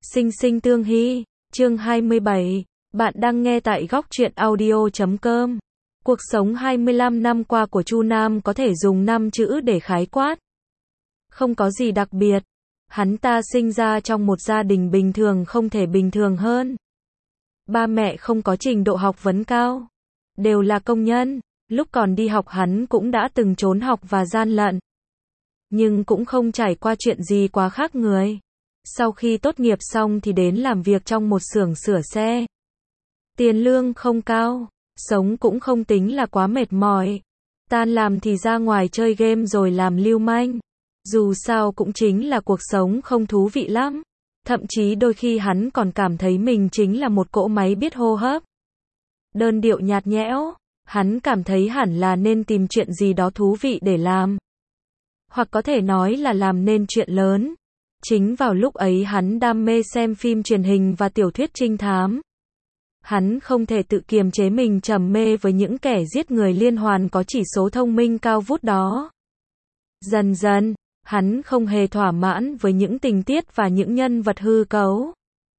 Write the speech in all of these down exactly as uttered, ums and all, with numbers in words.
Sinh sinh tương hy, chương hai mươi bảy, bạn đang nghe tại góc truyện audio chấm com. Cuộc sống hai mươi lăm năm qua của Chu Nam có thể dùng năm chữ để khái quát. Không có gì đặc biệt. Hắn ta sinh ra trong một gia đình bình thường không thể bình thường hơn. Ba mẹ không có trình độ học vấn cao, đều là công nhân. Lúc còn đi học hắn cũng đã từng trốn học và gian lận, nhưng cũng không trải qua chuyện gì quá khác người. Sau khi tốt nghiệp xong thì đến làm việc trong một xưởng sửa xe. Tiền lương không cao, sống cũng không tính là quá mệt mỏi. Tan làm thì ra ngoài chơi game rồi làm lưu manh. Dù sao cũng chính là cuộc sống không thú vị lắm. Thậm chí đôi khi hắn còn cảm thấy mình chính là một cỗ máy biết hô hấp. Đơn điệu nhạt nhẽo, hắn cảm thấy hẳn là nên tìm chuyện gì đó thú vị để làm. Hoặc có thể nói là làm nên chuyện lớn. Chính vào lúc ấy hắn đam mê xem phim truyền hình và tiểu thuyết trinh thám. Hắn không thể tự kiềm chế mình trầm mê với những kẻ giết người liên hoàn có chỉ số thông minh cao vút đó. Dần dần, hắn không hề thỏa mãn với những tình tiết và những nhân vật hư cấu.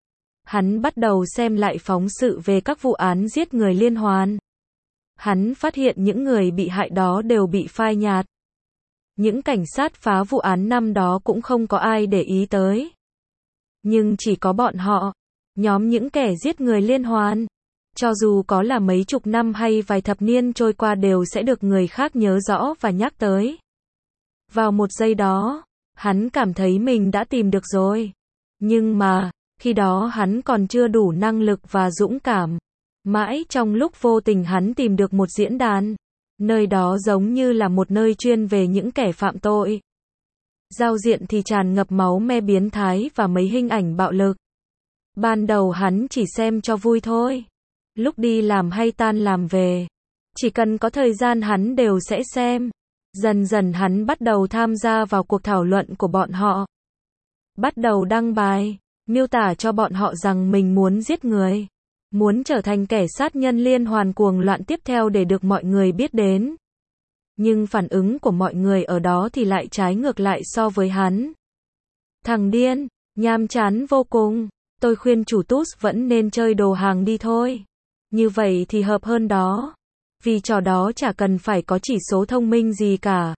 Hắn bắt đầu xem lại phóng sự về các vụ án giết người liên hoàn. Hắn phát hiện những người bị hại đó đều bị phai nhạt. Những cảnh sát phá vụ án năm đó cũng không có ai để ý tới. Nhưng chỉ có bọn họ, nhóm những kẻ giết người liên hoàn, cho dù có là mấy chục năm hay vài thập niên trôi qua đều sẽ được người khác nhớ rõ và nhắc tới. Vào một giây đó, hắn cảm thấy mình đã tìm được rồi. Nhưng mà, khi đó hắn còn chưa đủ năng lực và dũng cảm. Mãi trong lúc vô tình hắn tìm được một diễn đàn. Nơi đó giống như là một nơi chuyên về những kẻ phạm tội. Giao diện thì tràn ngập máu me biến thái và mấy hình ảnh bạo lực. Ban đầu hắn chỉ xem cho vui thôi. Lúc đi làm hay tan làm về, chỉ cần có thời gian hắn đều sẽ xem. Dần dần hắn bắt đầu tham gia vào cuộc thảo luận của bọn họ. Bắt đầu đăng bài, miêu tả cho bọn họ rằng mình muốn giết người. Muốn trở thành kẻ sát nhân liên hoàn cuồng loạn tiếp theo để được mọi người biết đến. Nhưng phản ứng của mọi người ở đó thì lại trái ngược lại so với hắn. Thằng điên, nhàm chán vô cùng, tôi khuyên chủ tút vẫn nên chơi đồ hàng đi thôi. Như vậy thì hợp hơn đó. Vì trò đó chả cần phải có chỉ số thông minh gì cả.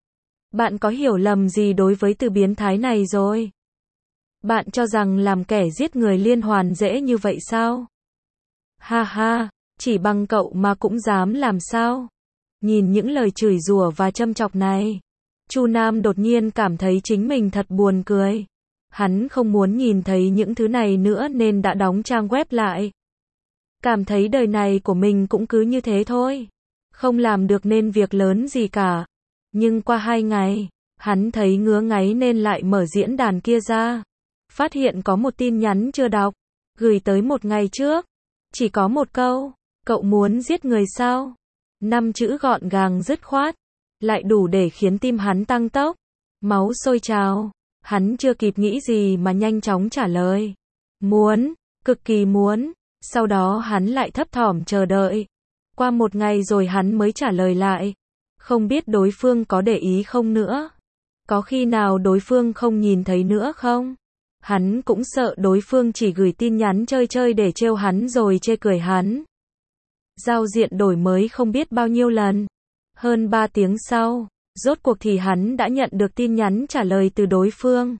Bạn có hiểu lầm gì đối với từ biến thái này rồi? Bạn cho rằng làm kẻ giết người liên hoàn dễ như vậy sao? Ha ha, chỉ bằng cậu mà cũng dám làm sao? Nhìn những lời chửi rủa và châm chọc này, Chu Nam đột nhiên cảm thấy chính mình thật buồn cười. Hắn không muốn nhìn thấy những thứ này nữa nên đã đóng trang web lại. Cảm thấy đời này của mình cũng cứ như thế thôi. Không làm được nên việc lớn gì cả. Nhưng qua hai ngày, hắn thấy ngứa ngáy nên lại mở diễn đàn kia ra. Phát hiện có một tin nhắn chưa đọc, gửi tới một ngày trước. Chỉ có một câu, cậu muốn giết người sao? Năm chữ gọn gàng dứt khoát, lại đủ để khiến tim hắn tăng tốc. Máu sôi trào, hắn chưa kịp nghĩ gì mà nhanh chóng trả lời. Muốn, cực kỳ muốn. Sau đó hắn lại thấp thỏm chờ đợi. Qua một ngày rồi hắn mới trả lời lại. Không biết đối phương có để ý không nữa. Có khi nào đối phương không nhìn thấy nữa không? Hắn cũng sợ đối phương chỉ gửi tin nhắn chơi chơi để trêu hắn rồi chê cười hắn. Giao diện đổi mới không biết bao nhiêu lần. Hơn ba tiếng sau, rốt cuộc thì hắn đã nhận được tin nhắn trả lời từ đối phương.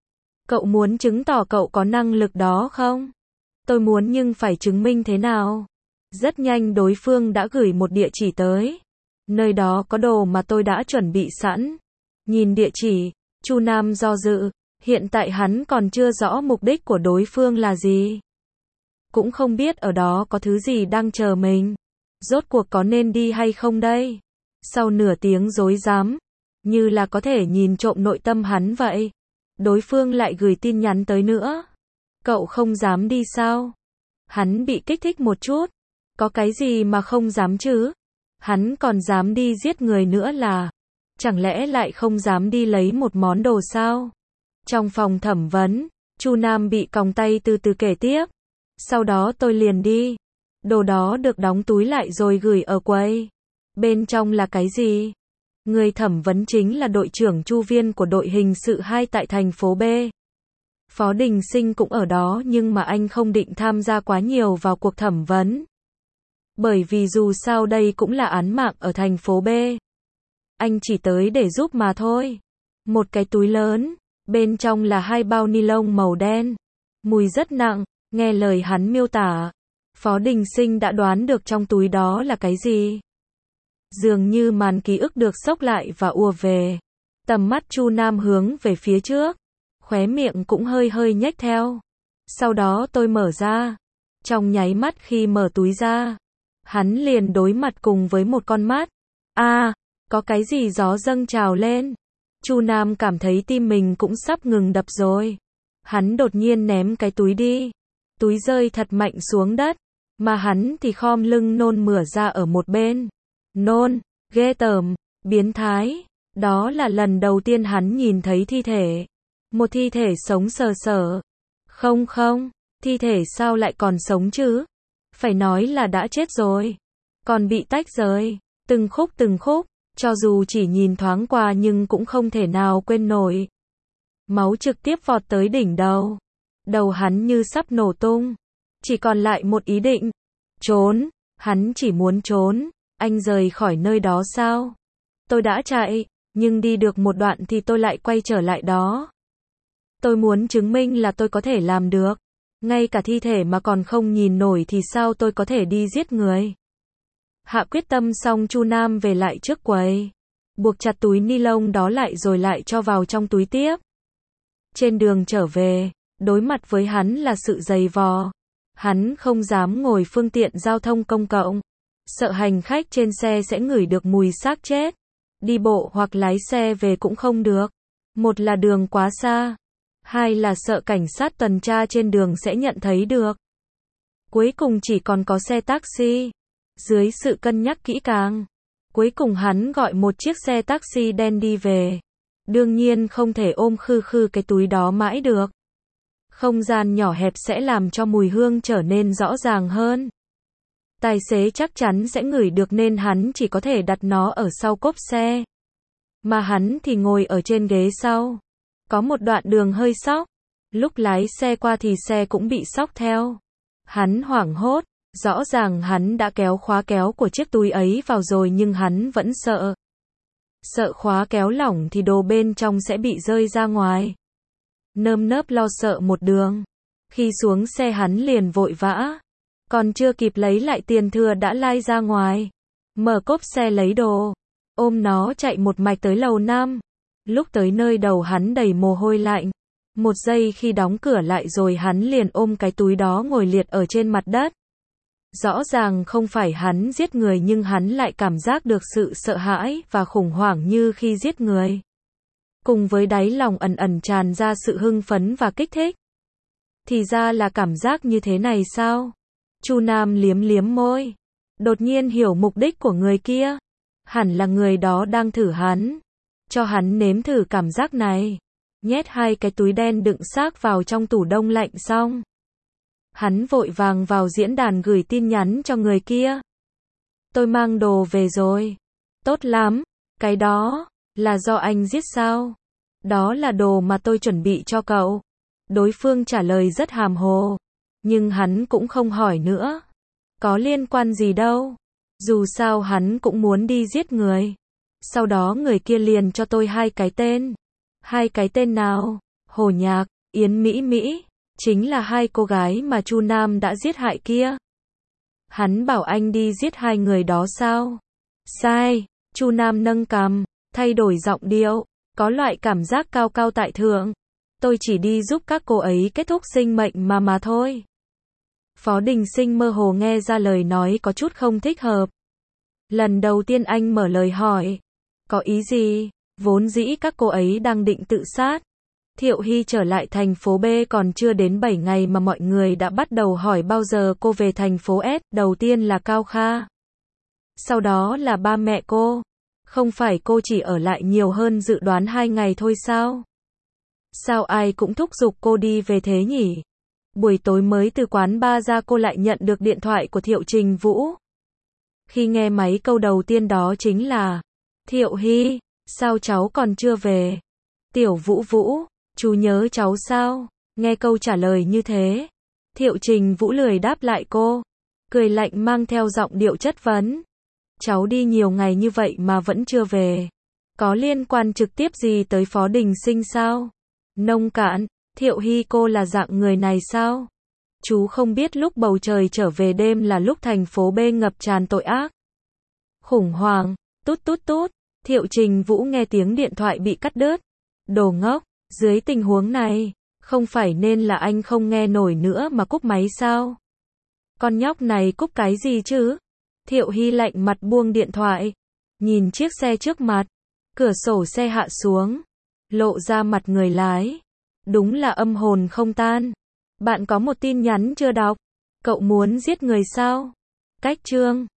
Cậu muốn chứng tỏ cậu có năng lực đó không? Tôi muốn nhưng phải chứng minh thế nào? Rất nhanh đối phương đã gửi một địa chỉ tới. Nơi đó có đồ mà tôi đã chuẩn bị sẵn. Nhìn địa chỉ, Chu Nam do dự. Hiện tại hắn còn chưa rõ mục đích của đối phương là gì. Cũng không biết ở đó có thứ gì đang chờ mình. Rốt cuộc có nên đi hay không đây? Sau nửa tiếng rối rắm, như là có thể nhìn trộm nội tâm hắn vậy. Đối phương lại gửi tin nhắn tới nữa. Cậu không dám đi sao? Hắn bị kích thích một chút. Có cái gì mà không dám chứ? Hắn còn dám đi giết người nữa là? Chẳng lẽ lại không dám đi lấy một món đồ sao? Trong phòng thẩm vấn, Chu Nam bị còng tay từ từ kể tiếp. Sau đó tôi liền đi. Đồ đó được đóng túi lại rồi gửi ở quầy. Bên trong là cái gì? Người thẩm vấn chính là đội trưởng Chu Viên của đội hình sự hai tại thành phố B. Phó Đình Sinh cũng ở đó nhưng mà anh không định tham gia quá nhiều vào cuộc thẩm vấn. Bởi vì dù sao đây cũng là án mạng ở thành phố B. Anh chỉ tới để giúp mà thôi. Một cái túi lớn, bên trong là hai bao ni lông màu đen. Mùi rất nặng, nghe lời hắn miêu tả. Phó Đình Sinh đã đoán được trong túi đó là cái gì. Dường như màn ký ức được xốc lại và ùa về. Tầm mắt Chu Nam hướng về phía trước. Khóe miệng cũng hơi hơi nhếch theo. Sau đó tôi mở ra. Trong nháy mắt khi mở túi ra, hắn liền đối mặt cùng với một con mắt. A, à, có cái gì gió dâng trào lên. Chu Nam cảm thấy tim mình cũng sắp ngừng đập rồi. Hắn đột nhiên ném cái túi đi. Túi rơi thật mạnh xuống đất. Mà hắn thì khom lưng nôn mửa ra ở một bên. Nôn, ghê tởm, biến thái. Đó là lần đầu tiên hắn nhìn thấy thi thể. Một thi thể sống sờ sờ. Không không, thi thể sao lại còn sống chứ? Phải nói là đã chết rồi. Còn bị tách rời. Từng khúc từng khúc. Cho dù chỉ nhìn thoáng qua nhưng cũng không thể nào quên nổi. Máu trực tiếp vọt tới đỉnh đầu. Đầu hắn như sắp nổ tung. Chỉ còn lại một ý định. Trốn. Hắn chỉ muốn trốn. Anh rời khỏi nơi đó sao? Tôi đã chạy. Nhưng đi được một đoạn thì tôi lại quay trở lại đó. Tôi muốn chứng minh là tôi có thể làm được. Ngay cả thi thể mà còn không nhìn nổi thì sao tôi có thể đi giết người. Hạ quyết tâm xong Chu Nam về lại trước quầy. Buộc chặt túi ni lông đó lại rồi lại cho vào trong túi tiếp. Trên đường trở về, đối mặt với hắn là sự giày vò. Hắn không dám ngồi phương tiện giao thông công cộng. Sợ hành khách trên xe sẽ ngửi được mùi xác chết. Đi bộ hoặc lái xe về cũng không được. Một là đường quá xa. Hai là sợ cảnh sát tuần tra trên đường sẽ nhận thấy được. Cuối cùng chỉ còn có xe taxi. Dưới sự cân nhắc kỹ càng, cuối cùng hắn gọi một chiếc xe taxi đen đi về. Đương nhiên không thể ôm khư khư cái túi đó mãi được. Không gian nhỏ hẹp sẽ làm cho mùi hương trở nên rõ ràng hơn. Tài xế chắc chắn sẽ ngửi được nên hắn chỉ có thể đặt nó ở sau cốp xe. Mà hắn thì ngồi ở trên ghế sau. Có một đoạn đường hơi xóc. Lúc lái xe qua thì xe cũng bị xóc theo. Hắn hoảng hốt. Rõ ràng hắn đã kéo khóa kéo của chiếc túi ấy vào rồi nhưng hắn vẫn sợ. Sợ khóa kéo lỏng thì đồ bên trong sẽ bị rơi ra ngoài. Nơm nớp lo sợ một đường. Khi xuống xe hắn liền vội vã. Còn chưa kịp lấy lại tiền thừa đã lai ra ngoài. Mở cốp xe lấy đồ. Ôm nó chạy một mạch tới lầu năm. Lúc tới nơi đầu hắn đầy mồ hôi lạnh. Một giây khi đóng cửa lại rồi hắn liền ôm cái túi đó ngồi liệt ở trên mặt đất. Rõ ràng không phải hắn giết người nhưng hắn lại cảm giác được sự sợ hãi và khủng hoảng như khi giết người. Cùng với đáy lòng ẩn ẩn tràn ra sự hưng phấn và kích thích. Thì ra là cảm giác như thế này sao? Chu Nam liếm liếm môi. Đột nhiên hiểu mục đích của người kia. Hẳn là người đó đang thử hắn. Cho hắn nếm thử cảm giác này. Nhét hai cái túi đen đựng xác vào trong tủ đông lạnh xong. Hắn vội vàng vào diễn đàn gửi tin nhắn cho người kia. Tôi mang đồ về rồi. Tốt lắm. Cái đó, là do anh giết sao? Đó là đồ mà tôi chuẩn bị cho cậu. Đối phương trả lời rất hàm hồ. Nhưng hắn cũng không hỏi nữa. Có liên quan gì đâu. Dù sao hắn cũng muốn đi giết người. Sau đó người kia liền cho tôi hai cái tên. Hai cái tên nào? Hồ Nhạc, Yến Mỹ Mỹ. Chính là hai cô gái mà Chu Nam đã giết hại kia. Hắn bảo anh đi giết hai người đó sao? Sai. Chu Nam nâng cằm, thay đổi giọng điệu, có loại cảm giác cao cao tại thượng. Tôi chỉ đi giúp các cô ấy kết thúc sinh mệnh mà mà thôi. Phó Đình Sinh mơ hồ nghe ra lời nói có chút không thích hợp. Lần đầu tiên anh mở lời hỏi. Có ý gì? Vốn dĩ các cô ấy đang định tự sát. Thiệu Hy trở lại thành phố B còn chưa đến bảy ngày mà mọi người đã bắt đầu hỏi bao giờ cô về thành phố S. Đầu tiên là Cao Kha. Sau đó là ba mẹ cô. Không phải cô chỉ ở lại nhiều hơn dự đoán hai ngày thôi sao? Sao ai cũng thúc giục cô đi về thế nhỉ? Buổi tối mới từ quán bar ra cô lại nhận được điện thoại của Thiệu Trình Vũ. Khi nghe máy câu đầu tiên đó chính là Thiệu Hy, sao cháu còn chưa về? Tiểu Vũ Vũ, chú nhớ cháu sao? Nghe câu trả lời như thế, Thiệu Trình Vũ lười đáp lại cô, cười lạnh mang theo giọng điệu chất vấn. Cháu đi nhiều ngày như vậy mà vẫn chưa về. Có liên quan trực tiếp gì tới Phó Đình Sinh sao? Nông cạn, Thiệu Hy cô là dạng người này sao? Chú không biết lúc bầu trời trở về đêm là lúc thành phố B ngập tràn tội ác. Khủng hoảng, tút tút tút, Thiệu Trình Vũ nghe tiếng điện thoại bị cắt đứt. Đồ ngốc, dưới tình huống này, không phải nên là anh không nghe nổi nữa mà cúp máy sao? Con nhóc này cúp cái gì chứ? Thiệu Hy lạnh mặt buông điện thoại, nhìn chiếc xe trước mặt, cửa sổ xe hạ xuống, lộ ra mặt người lái. Đúng là âm hồn không tan. Bạn có một tin nhắn chưa đọc? Cậu muốn giết người sao? Cách chương